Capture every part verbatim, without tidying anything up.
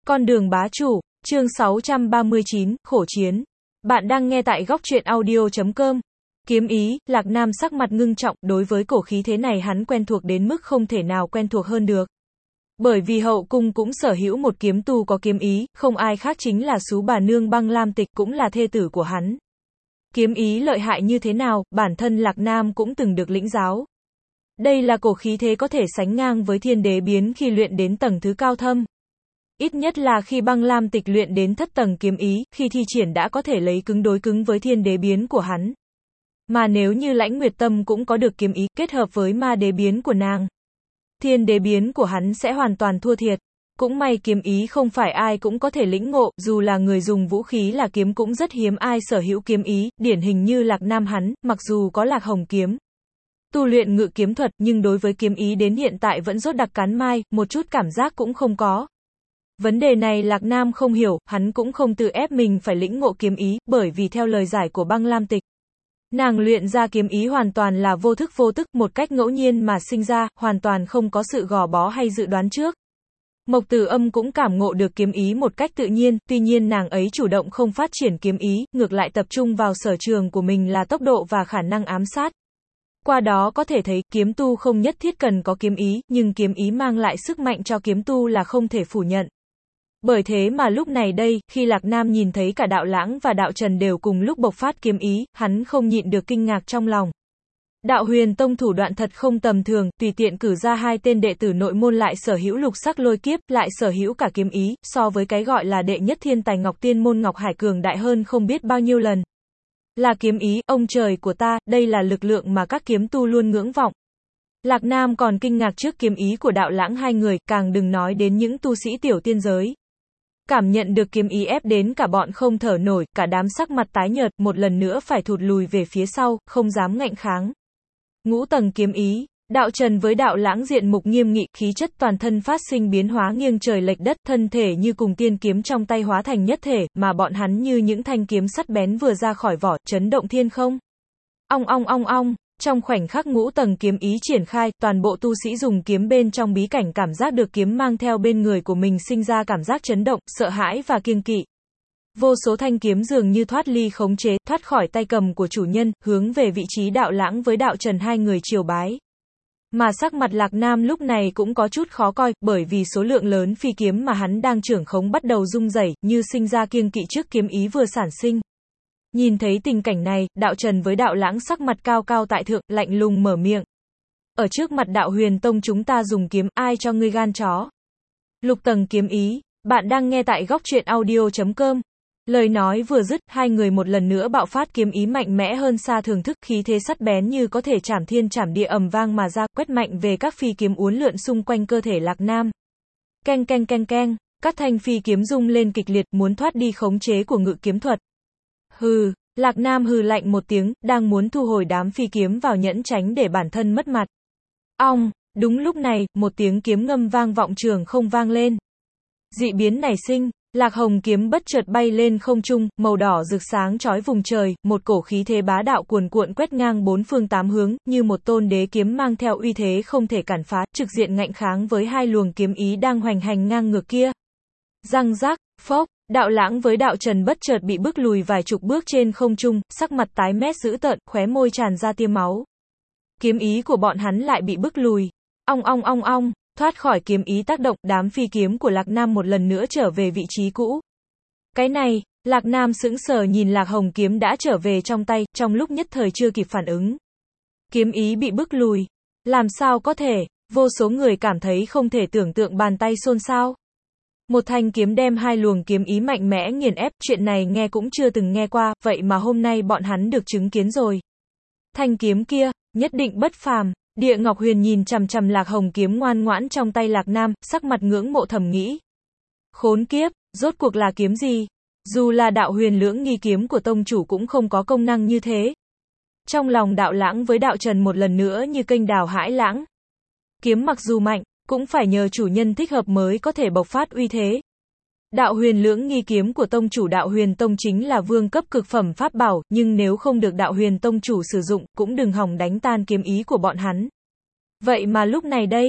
Con đường bá chủ, chương sáu trăm ba mươi chín, khổ chiến. Bạn đang nghe tại góc truyện audio chấm com. Kiếm ý, Lạc Nam sắc mặt ngưng trọng, đối với cổ khí thế này hắn quen thuộc đến mức không thể nào quen thuộc hơn được. Bởi vì hậu cung cũng sở hữu một kiếm tu có kiếm ý, không ai khác chính là sú bà nương Băng Lam Tịch, cũng là thê tử của hắn. Kiếm ý lợi hại như thế nào, bản thân Lạc Nam cũng từng được lĩnh giáo. Đây là cổ khí thế có thể sánh ngang với thiên đế biến khi luyện đến tầng thứ cao thâm. Ít nhất là khi Băng Lam Tịch luyện đến thất tầng kiếm ý, khi thi triển đã có thể lấy cứng đối cứng với thiên đế biến của hắn. Mà nếu như Lãnh Nguyệt Tâm cũng có được kiếm ý, kết hợp với ma đế biến của nàng, thiên đế biến của hắn sẽ hoàn toàn thua thiệt. Cũng may kiếm ý không phải ai cũng có thể lĩnh ngộ, dù là người dùng vũ khí là kiếm cũng rất hiếm ai sở hữu kiếm ý, điển hình như Lạc Nam hắn, mặc dù có Lạc Hồng kiếm tu luyện ngự kiếm thuật, nhưng đối với kiếm ý đến hiện tại vẫn rốt đặc cắn mai, một chút cảm giác cũng không có. Vấn đề này Lạc Nam không hiểu, hắn cũng không tự ép mình phải lĩnh ngộ kiếm ý, bởi vì theo lời giải của Băng Lam Tịch, nàng luyện ra kiếm ý hoàn toàn là vô thức vô tức, một cách ngẫu nhiên mà sinh ra, hoàn toàn không có sự gò bó hay dự đoán trước. Mộc Tử Âm cũng cảm ngộ được kiếm ý một cách tự nhiên, tuy nhiên nàng ấy chủ động không phát triển kiếm ý, ngược lại tập trung vào sở trường của mình là tốc độ và khả năng ám sát. Qua đó có thể thấy, kiếm tu không nhất thiết cần có kiếm ý, nhưng kiếm ý mang lại sức mạnh cho kiếm tu là không thể phủ nhận. Bởi thế mà lúc này đây, khi Lạc Nam nhìn thấy cả Đạo Lãng và Đạo Trần đều cùng lúc bộc phát kiếm ý, hắn không nhịn được kinh ngạc trong lòng. Đạo Huyền Tông thủ đoạn thật không tầm thường, tùy tiện cử ra hai tên đệ tử nội môn lại sở hữu lục sắc lôi kiếp, lại sở hữu cả kiếm ý, so với cái gọi là đệ nhất thiên tài Ngọc Tiên môn Ngọc Hải cường đại hơn không biết bao nhiêu lần. Là kiếm ý, ông trời của ta, đây là lực lượng mà các kiếm tu luôn ngưỡng vọng. Lạc Nam còn kinh ngạc trước kiếm ý của Đạo Lãng hai người, càng đừng nói đến những tu sĩ tiểu tiên giới. Cảm nhận được kiếm ý ép đến cả bọn không thở nổi, cả đám sắc mặt tái nhợt, một lần nữa phải thụt lùi về phía sau, không dám ngạnh kháng. Ngũ tầng kiếm ý, Đạo Trần với Đạo Lãng diện mục nghiêm nghị, khí chất toàn thân phát sinh biến hóa nghiêng trời lệch đất, thân thể như cùng tiên kiếm trong tay hóa thành nhất thể, mà bọn hắn như những thanh kiếm sắt bén vừa ra khỏi vỏ, chấn động thiên không. Ong ong ong ong, trong khoảnh khắc ngũ tầng kiếm ý triển khai, toàn bộ tu sĩ dùng kiếm bên trong bí cảnh cảm giác được kiếm mang theo bên người của mình sinh ra cảm giác chấn động, sợ hãi và kiêng kỵ. Vô số thanh kiếm dường như thoát ly khống chế, thoát khỏi tay cầm của chủ nhân, hướng về vị trí Đạo Lãng với Đạo Trần hai người triều bái. Mà sắc mặt Lạc Nam lúc này cũng có chút khó coi, bởi vì số lượng lớn phi kiếm mà hắn đang trưởng khống bắt đầu rung rẩy, như sinh ra kiêng kỵ trước kiếm ý vừa sản sinh. Nhìn thấy tình cảnh này, Đạo Trần với Đạo Lãng sắc mặt cao cao tại thượng, lạnh lùng mở miệng. Ở trước mặt Đạo Huyền Tông chúng ta dùng kiếm, ai cho ngươi gan chó? Lục tầng kiếm ý, bạn đang nghe tại góc truyện audio chấm com. Lời nói vừa dứt, hai người một lần nữa bạo phát kiếm ý mạnh mẽ hơn xa thường thức, khí thế sắt bén như có thể chảm thiên chảm địa ầm vang mà ra, quét mạnh về các phi kiếm uốn lượn xung quanh cơ thể Lạc Nam. Keng keng keng keng, các thanh phi kiếm rung lên kịch liệt, muốn thoát đi khống chế của ngự kiếm thuật. Hừ, Lạc Nam hừ lạnh một tiếng, đang muốn thu hồi đám phi kiếm vào nhẫn tránh để bản thân mất mặt. Ong, đúng lúc này, một tiếng kiếm ngâm vang vọng trường không vang lên. Dị biến nảy sinh. Lạc Hồng kiếm bất chợt bay lên không trung, màu đỏ rực sáng chói vùng trời, một cổ khí thế bá đạo cuồn cuộn quét ngang bốn phương tám hướng, như một tôn đế kiếm mang theo uy thế không thể cản phá, trực diện ngạnh kháng với hai luồng kiếm ý đang hoành hành ngang ngược kia. Răng rác, phốc, Đạo Lãng với Đạo Trần bất chợt bị bước lùi vài chục bước trên không trung, sắc mặt tái mét dữ tợn, khóe môi tràn ra tia máu. Kiếm ý của bọn hắn lại bị bước lùi. Ong ong ong ong. Thoát khỏi kiếm ý tác động, đám phi kiếm của Lạc Nam một lần nữa trở về vị trí cũ. Cái này, Lạc Nam sững sờ nhìn Lạc Hồng kiếm đã trở về trong tay, trong lúc nhất thời chưa kịp phản ứng. Kiếm ý bị bức lùi. Làm sao có thể, vô số người cảm thấy không thể tưởng tượng, bàn tay xôn xao. Một thanh kiếm đem hai luồng kiếm ý mạnh mẽ nghiền ép, chuyện này nghe cũng chưa từng nghe qua, vậy mà hôm nay bọn hắn được chứng kiến rồi. Thanh kiếm kia, nhất định bất phàm. Địa Ngọc Huyền nhìn chằm chằm Lạc Hồng kiếm ngoan ngoãn trong tay Lạc Nam, sắc mặt ngưỡng mộ thầm nghĩ. Khốn kiếp, rốt cuộc là kiếm gì? Dù là Đạo Huyền Lưỡng nghi kiếm của tông chủ cũng không có công năng như thế. Trong lòng Đạo Lãng với Đạo Trần một lần nữa như kênh đào hãi lãng. Kiếm mặc dù mạnh, cũng phải nhờ chủ nhân thích hợp mới có thể bộc phát uy thế. Đạo Huyền Lưỡng nghi kiếm của tông chủ Đạo Huyền Tông chính là vương cấp cực phẩm pháp bảo, nhưng nếu không được Đạo Huyền Tông chủ sử dụng, cũng đừng hòng đánh tan kiếm ý của bọn hắn. Vậy mà lúc này đây,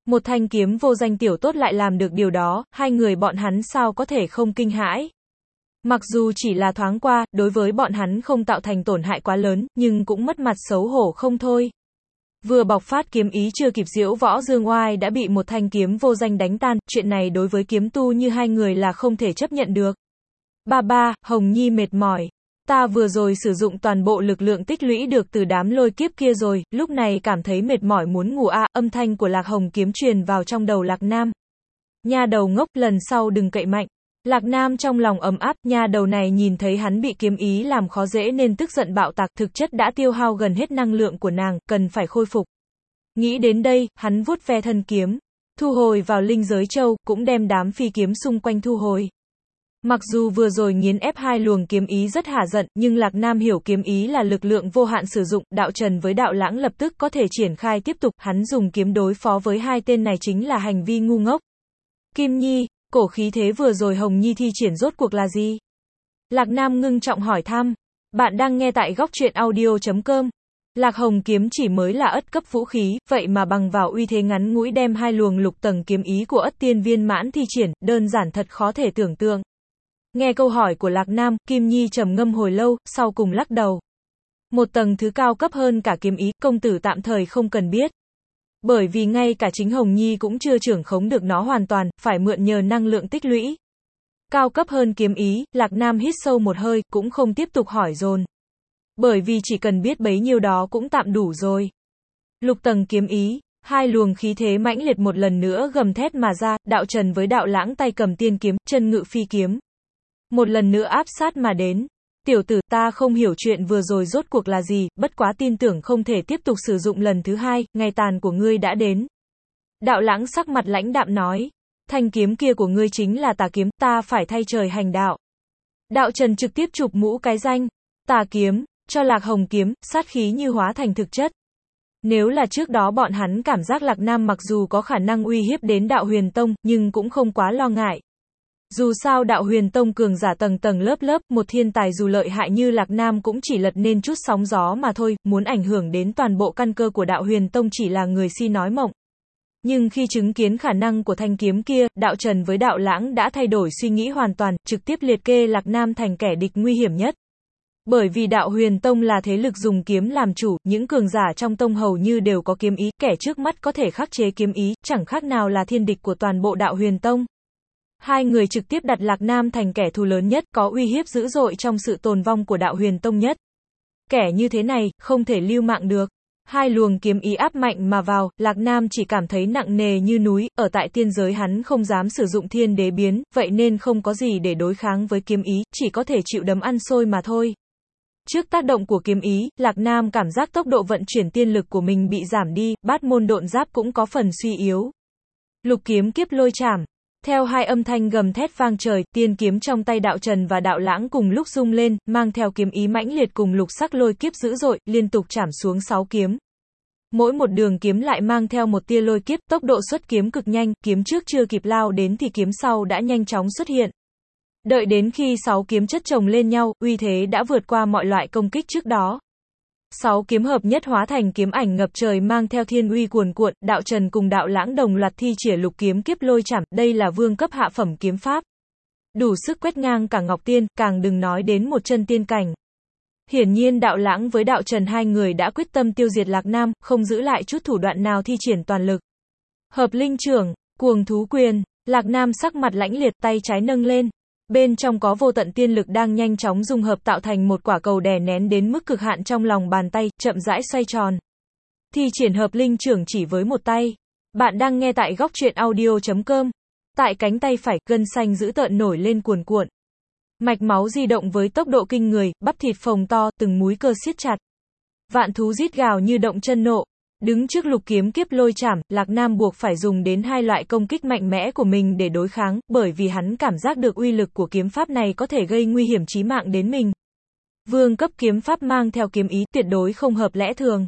Một thanh kiếm vô danh tiểu tốt lại làm được điều đó, hai người bọn hắn sao có thể không kinh hãi. Mặc dù chỉ là thoáng qua, đối với bọn hắn không tạo thành tổn hại quá lớn, nhưng cũng mất mặt xấu hổ không thôi. Vừa bộc phát kiếm ý chưa kịp diễu võ dương oai đã bị một thanh kiếm vô danh đánh tan, chuyện này đối với kiếm tu như hai người là không thể chấp nhận được. Ba ba, Hồng Nhi mệt mỏi. Ta vừa rồi sử dụng toàn bộ lực lượng tích lũy được từ đám lôi kiếp kia rồi, lúc này cảm thấy mệt mỏi muốn ngủ a. À, âm thanh của Lạc Hồng kiếm truyền vào trong đầu Lạc Nam. Nha đầu ngốc, lần sau đừng cậy mạnh. Lạc Nam trong lòng ấm áp, nha đầu này nhìn thấy hắn bị kiếm ý làm khó dễ nên tức giận bạo tạc, thực chất đã tiêu hao gần hết năng lượng của nàng, cần phải khôi phục. Nghĩ đến đây, hắn vuốt ve thân kiếm, thu hồi vào linh giới châu, cũng đem đám phi kiếm xung quanh thu hồi. Mặc dù vừa rồi nghiến ép hai luồng kiếm ý rất hả giận, nhưng Lạc Nam hiểu kiếm ý là lực lượng vô hạn sử dụng, đạo trần với đạo lãng lập tức có thể triển khai tiếp tục, hắn dùng kiếm đối phó với hai tên này chính là hành vi ngu ngốc. Kim Nhi, cổ khí thế vừa rồi Hồng Nhi thi triển rốt cuộc là gì? Lạc Nam ngưng trọng hỏi thăm. Bạn đang nghe tại góc truyện audio chấm com. Lạc Hồng kiếm chỉ mới là ất cấp vũ khí, vậy mà bằng vào uy thế ngắn ngủi đem hai luồng lục tầng kiếm ý của ất tiên viên mãn thi triển, đơn giản thật khó thể tưởng tượng. Nghe câu hỏi của Lạc Nam, Kim Nhi trầm ngâm hồi lâu, sau cùng lắc đầu. Một tầng thứ cao cấp hơn cả kiếm ý, công tử tạm thời không cần biết. Bởi vì ngay cả chính Hồng Nhi cũng chưa trưởng khống được nó hoàn toàn, phải mượn nhờ năng lượng tích lũy. Cao cấp hơn kiếm ý, Lạc Nam hít sâu một hơi, cũng không tiếp tục hỏi dồn. Bởi vì chỉ cần biết bấy nhiêu đó cũng tạm đủ rồi. Lục tầng kiếm ý, hai luồng khí thế mãnh liệt một lần nữa gầm thét mà ra, đạo trần với đạo lãng tay cầm tiên kiếm, chân ngự phi kiếm. Một lần nữa áp sát mà đến. Tiểu tử, ta không hiểu chuyện vừa rồi rốt cuộc là gì, bất quá tin tưởng không thể tiếp tục sử dụng lần thứ hai, ngày tàn của ngươi đã đến. Đạo lãng sắc mặt lãnh đạm nói. Thanh kiếm kia của ngươi chính là tà kiếm, ta phải thay trời hành đạo. Đạo trần trực tiếp chụp mũ cái danh. Tà kiếm, cho Lạc Hồng kiếm, sát khí như hóa thành thực chất. Nếu là trước đó bọn hắn cảm giác Lạc Nam mặc dù có khả năng uy hiếp đến đạo huyền tông, nhưng cũng không quá lo ngại. Dù sao đạo huyền tông cường giả tầng tầng lớp lớp, một thiên tài dù lợi hại như Lạc Nam cũng chỉ lật nên chút sóng gió mà thôi, muốn ảnh hưởng đến toàn bộ căn cơ của đạo huyền tông chỉ là người si nói mộng. Nhưng khi chứng kiến khả năng của thanh kiếm kia, đạo trần với đạo lãng đã thay đổi suy nghĩ hoàn toàn, trực tiếp liệt kê Lạc Nam thành kẻ địch nguy hiểm nhất. Bởi vì đạo huyền tông là thế lực dùng kiếm làm chủ, những cường giả trong tông hầu như đều có kiếm ý, kẻ trước mắt có thể khắc chế kiếm ý, chẳng khác nào là thiên địch của toàn bộ đạo huyền tông. Hai người trực tiếp đặt Lạc Nam thành kẻ thù lớn nhất, có uy hiếp dữ dội trong sự tồn vong của đạo huyền tông nhất. Kẻ như thế này, không thể lưu mạng được. Hai luồng kiếm ý áp mạnh mà vào, Lạc Nam chỉ cảm thấy nặng nề như núi, ở tại tiên giới hắn không dám sử dụng thiên đế biến, vậy nên không có gì để đối kháng với kiếm ý, chỉ có thể chịu đấm ăn xôi mà thôi. Trước tác động của kiếm ý, Lạc Nam cảm giác tốc độ vận chuyển tiên lực của mình bị giảm đi, bát môn độn giáp cũng có phần suy yếu. Lục kiếm kiếp lôi chảm. Theo hai âm thanh gầm thét vang trời, tiên kiếm trong tay đạo trần và đạo lãng cùng lúc rung lên, mang theo kiếm ý mãnh liệt cùng lục sắc lôi kiếp dữ dội, liên tục chảm xuống sáu kiếm. Mỗi một đường kiếm lại mang theo một tia lôi kiếp, tốc độ xuất kiếm cực nhanh, kiếm trước chưa kịp lao đến thì kiếm sau đã nhanh chóng xuất hiện. Đợi đến khi sáu kiếm chất chồng lên nhau, uy thế đã vượt qua mọi loại công kích trước đó. Sáu kiếm hợp nhất hóa thành kiếm ảnh ngập trời mang theo thiên uy cuồn cuộn, đạo trần cùng đạo lãng đồng loạt thi triển lục kiếm kiếp lôi chảm, đây là vương cấp hạ phẩm kiếm pháp. Đủ sức quét ngang cả Ngọc Tiên, càng đừng nói đến một chân tiên cảnh. Hiển nhiên đạo lãng với đạo trần hai người đã quyết tâm tiêu diệt Lạc Nam, không giữ lại chút thủ đoạn nào thi triển toàn lực. Hợp linh trưởng, cuồng thú quyền, Lạc Nam sắc mặt lãnh liệt, tay trái nâng lên. Bên trong có vô tận tiên lực đang nhanh chóng dung hợp tạo thành một quả cầu đè nén đến mức cực hạn trong lòng bàn tay, chậm rãi xoay tròn. Thi triển hợp linh trưởng chỉ với một tay. Bạn đang nghe tại góc truyện audio chấm com. Tại cánh tay phải, gân xanh dữ tợn nổi lên cuồn cuộn. Mạch máu di động với tốc độ kinh người, bắp thịt phồng to, từng múi cơ siết chặt. Vạn thú rít gào như động chân nộ. Đứng trước lục kiếm kiếp lôi chảm, Lạc Nam buộc phải dùng đến hai loại công kích mạnh mẽ của mình để đối kháng, bởi vì hắn cảm giác được uy lực của kiếm pháp này có thể gây nguy hiểm chí mạng đến mình. Vương cấp kiếm pháp mang theo kiếm ý tuyệt đối không hợp lẽ thường.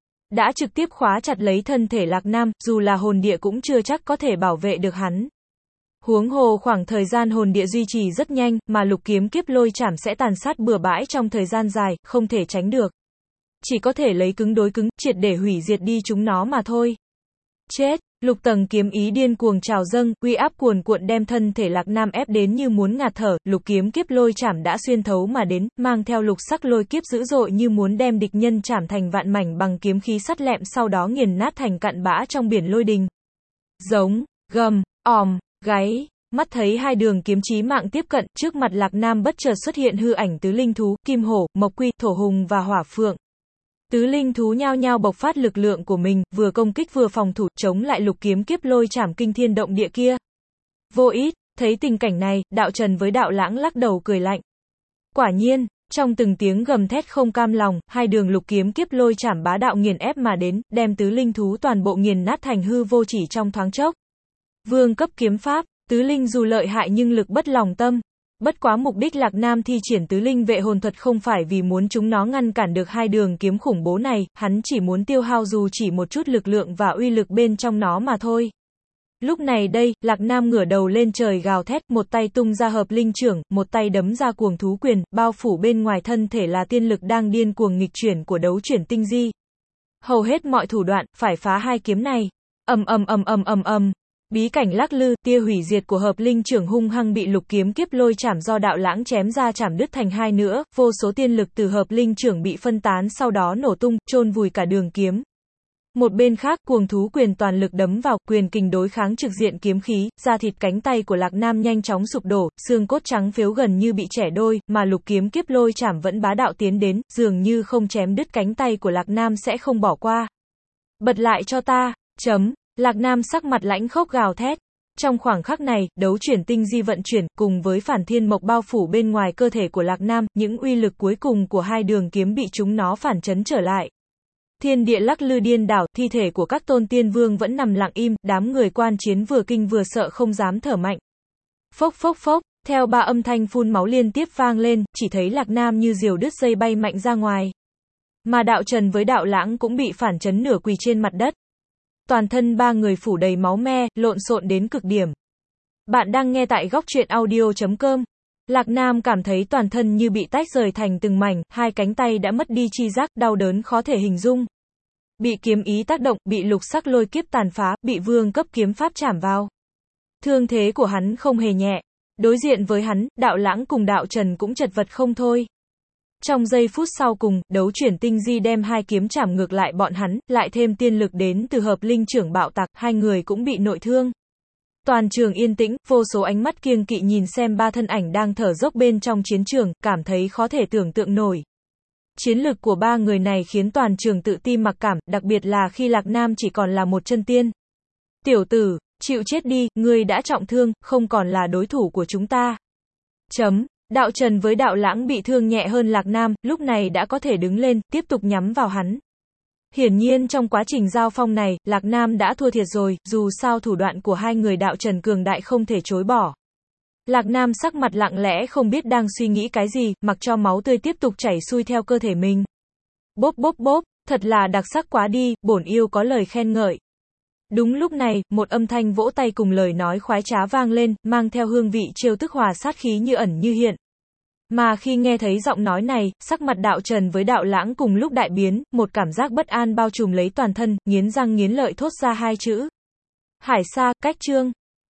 Đã trực tiếp khóa chặt lấy thân thể Lạc Nam, dù là hồn địa cũng chưa chắc có thể bảo vệ được hắn. Huống hồ khoảng thời gian hồn địa duy trì rất nhanh, mà lục kiếm kiếp lôi chảm sẽ tàn sát bừa bãi trong thời gian dài, không thể tránh được. Chỉ có thể lấy cứng đối cứng, triệt để hủy diệt đi chúng nó mà thôi. Chết! Lục tầng kiếm ý điên cuồng trào dâng, uy áp cuồn cuộn đem thân thể Lạc Nam ép đến như muốn ngạt thở, lục kiếm kiếp lôi chảm đã xuyên thấu mà đến, mang theo lục sắc lôi kiếp dữ dội như muốn đem địch nhân chảm thành vạn mảnh bằng kiếm khí sắt lẹm, sau đó nghiền nát thành cặn bã trong biển lôi đình. Giống, gầm, òm, gáy. Mắt thấy hai đường kiếm chí mạng tiếp cận, trước mặt Lạc Nam bất chợt xuất hiện hư ảnh tứ linh thú, kim hổ, mộc quy, thổ hùng và hỏa phượng. Tứ linh thú nhao nhao bộc phát lực lượng của mình, vừa công kích vừa phòng thủ, chống lại lục kiếm kiếp lôi chảm kinh thiên động địa kia. Vô ít, thấy tình cảnh này, đạo Trần với đạo Lãng lắc đầu cười lạnh. Quả nhiên, trong từng tiếng gầm thét không cam lòng, hai đường lục kiếm kiếp lôi chảm bá đạo nghiền ép mà đến, đem tứ linh thú toàn bộ nghiền nát thành hư vô chỉ trong thoáng chốc. Vương cấp kiếm pháp, tứ linh dù lợi hại nhưng lực bất lòng tâm. Bất quá mục đích Lạc Nam thi triển tứ linh vệ hồn thuật không phải vì muốn chúng nó ngăn cản được hai đường kiếm khủng bố này, hắn chỉ muốn tiêu hao dù chỉ một chút lực lượng và uy lực bên trong nó mà thôi. Lúc này đây, Lạc Nam ngửa đầu lên trời gào thét, một tay tung ra hợp linh chưởng, một tay đấm ra cuồng thú quyền, bao phủ bên ngoài thân thể là tiên lực đang điên cuồng nghịch chuyển của đấu chuyển tinh di. Hầu hết mọi thủ đoạn, phải phá hai kiếm này. Ầm ầm ầm ầm ầm ầm. Bí cảnh lắc lư, tia hủy diệt của hợp linh chưởng hung hăng bị lục kiếm kiếp lôi chảm do đạo Lãng chém ra chảm đứt thành hai nữa, vô số tiên lực từ hợp linh chưởng bị phân tán sau đó nổ tung, chôn vùi cả đường kiếm. Một bên khác, cuồng thú quyền toàn lực đấm vào, quyền kình đối kháng trực diện kiếm khí, da thịt cánh tay của Lạc Nam nhanh chóng sụp đổ, xương cốt trắng phếu gần như bị chẻ đôi, mà lục kiếm kiếp lôi chảm vẫn bá đạo tiến đến, dường như không chém đứt cánh tay của Lạc Nam sẽ không bỏ qua. Bật lại cho ta, chấm. Lạc Nam sắc mặt lãnh khốc gào thét. Trong khoảng khắc này, đấu chuyển tinh di vận chuyển, cùng với phản thiên mộc bao phủ bên ngoài cơ thể của Lạc Nam, những uy lực cuối cùng của hai đường kiếm bị chúng nó phản chấn trở lại. Thiên địa lắc lư điên đảo, thi thể của các tôn tiên vương vẫn nằm lặng im, đám người quan chiến vừa kinh vừa sợ không dám thở mạnh. Phốc phốc phốc, theo ba âm thanh phun máu liên tiếp vang lên, chỉ thấy Lạc Nam như diều đứt dây bay mạnh ra ngoài. Mà đạo Trần với đạo Lãng cũng bị phản chấn nửa quỳ trên mặt đất. Toàn thân ba người phủ đầy máu me, lộn xộn đến cực điểm. Bạn đang nghe tại góc truyện audio chấm com. Lạc Nam cảm thấy toàn thân như bị tách rời thành từng mảnh, hai cánh tay đã mất đi chi giác, đau đớn khó thể hình dung. Bị kiếm ý tác động, bị lục sắc lôi kiếp tàn phá, bị vương cấp kiếm pháp chảm vào. Thương thế của hắn không hề nhẹ. Đối diện với hắn, đạo Lãng cùng đạo Trần cũng chật vật không thôi. Trong giây phút sau cùng, đấu chuyển tinh di đem hai kiếm chảm ngược lại bọn hắn, lại thêm tiên lực đến từ hợp linh chưởng bạo tạc, hai người cũng bị nội thương. Toàn trường yên tĩnh, vô số ánh mắt kiêng kỵ nhìn xem ba thân ảnh đang thở dốc bên trong chiến trường, cảm thấy khó thể tưởng tượng nổi. Chiến lực của ba người này khiến toàn trường tự ti mặc cảm, đặc biệt là khi Lạc Nam chỉ còn là một chân tiên. Tiểu tử, chịu chết đi, ngươi đã trọng thương, không còn là đối thủ của chúng ta. Chấm. Đạo Trần với đạo Lãng bị thương nhẹ hơn Lạc Nam, lúc này đã có thể đứng lên, tiếp tục nhắm vào hắn. Hiển nhiên trong quá trình giao phong này, Lạc Nam đã thua thiệt rồi, dù sao thủ đoạn của hai người đạo Trần cường đại không thể chối bỏ. Lạc Nam sắc mặt lặng lẽ không biết đang suy nghĩ cái gì, mặc cho máu tươi tiếp tục chảy xuôi theo cơ thể mình. Bốp bốp bốp, thật là đặc sắc quá đi, bổn yêu có lời khen ngợi. Đúng lúc này, một âm thanh vỗ tay cùng lời nói khoái trá vang lên, mang theo hương vị trêu tức hòa sát khí như ẩn như hiện. Mà khi nghe thấy giọng nói này, sắc mặt đạo Trần với đạo Lãng cùng lúc đại biến, một cảm giác bất an bao trùm lấy toàn thân, nghiến răng nghiến lợi thốt ra hai chữ. Hải Sa, cách chương.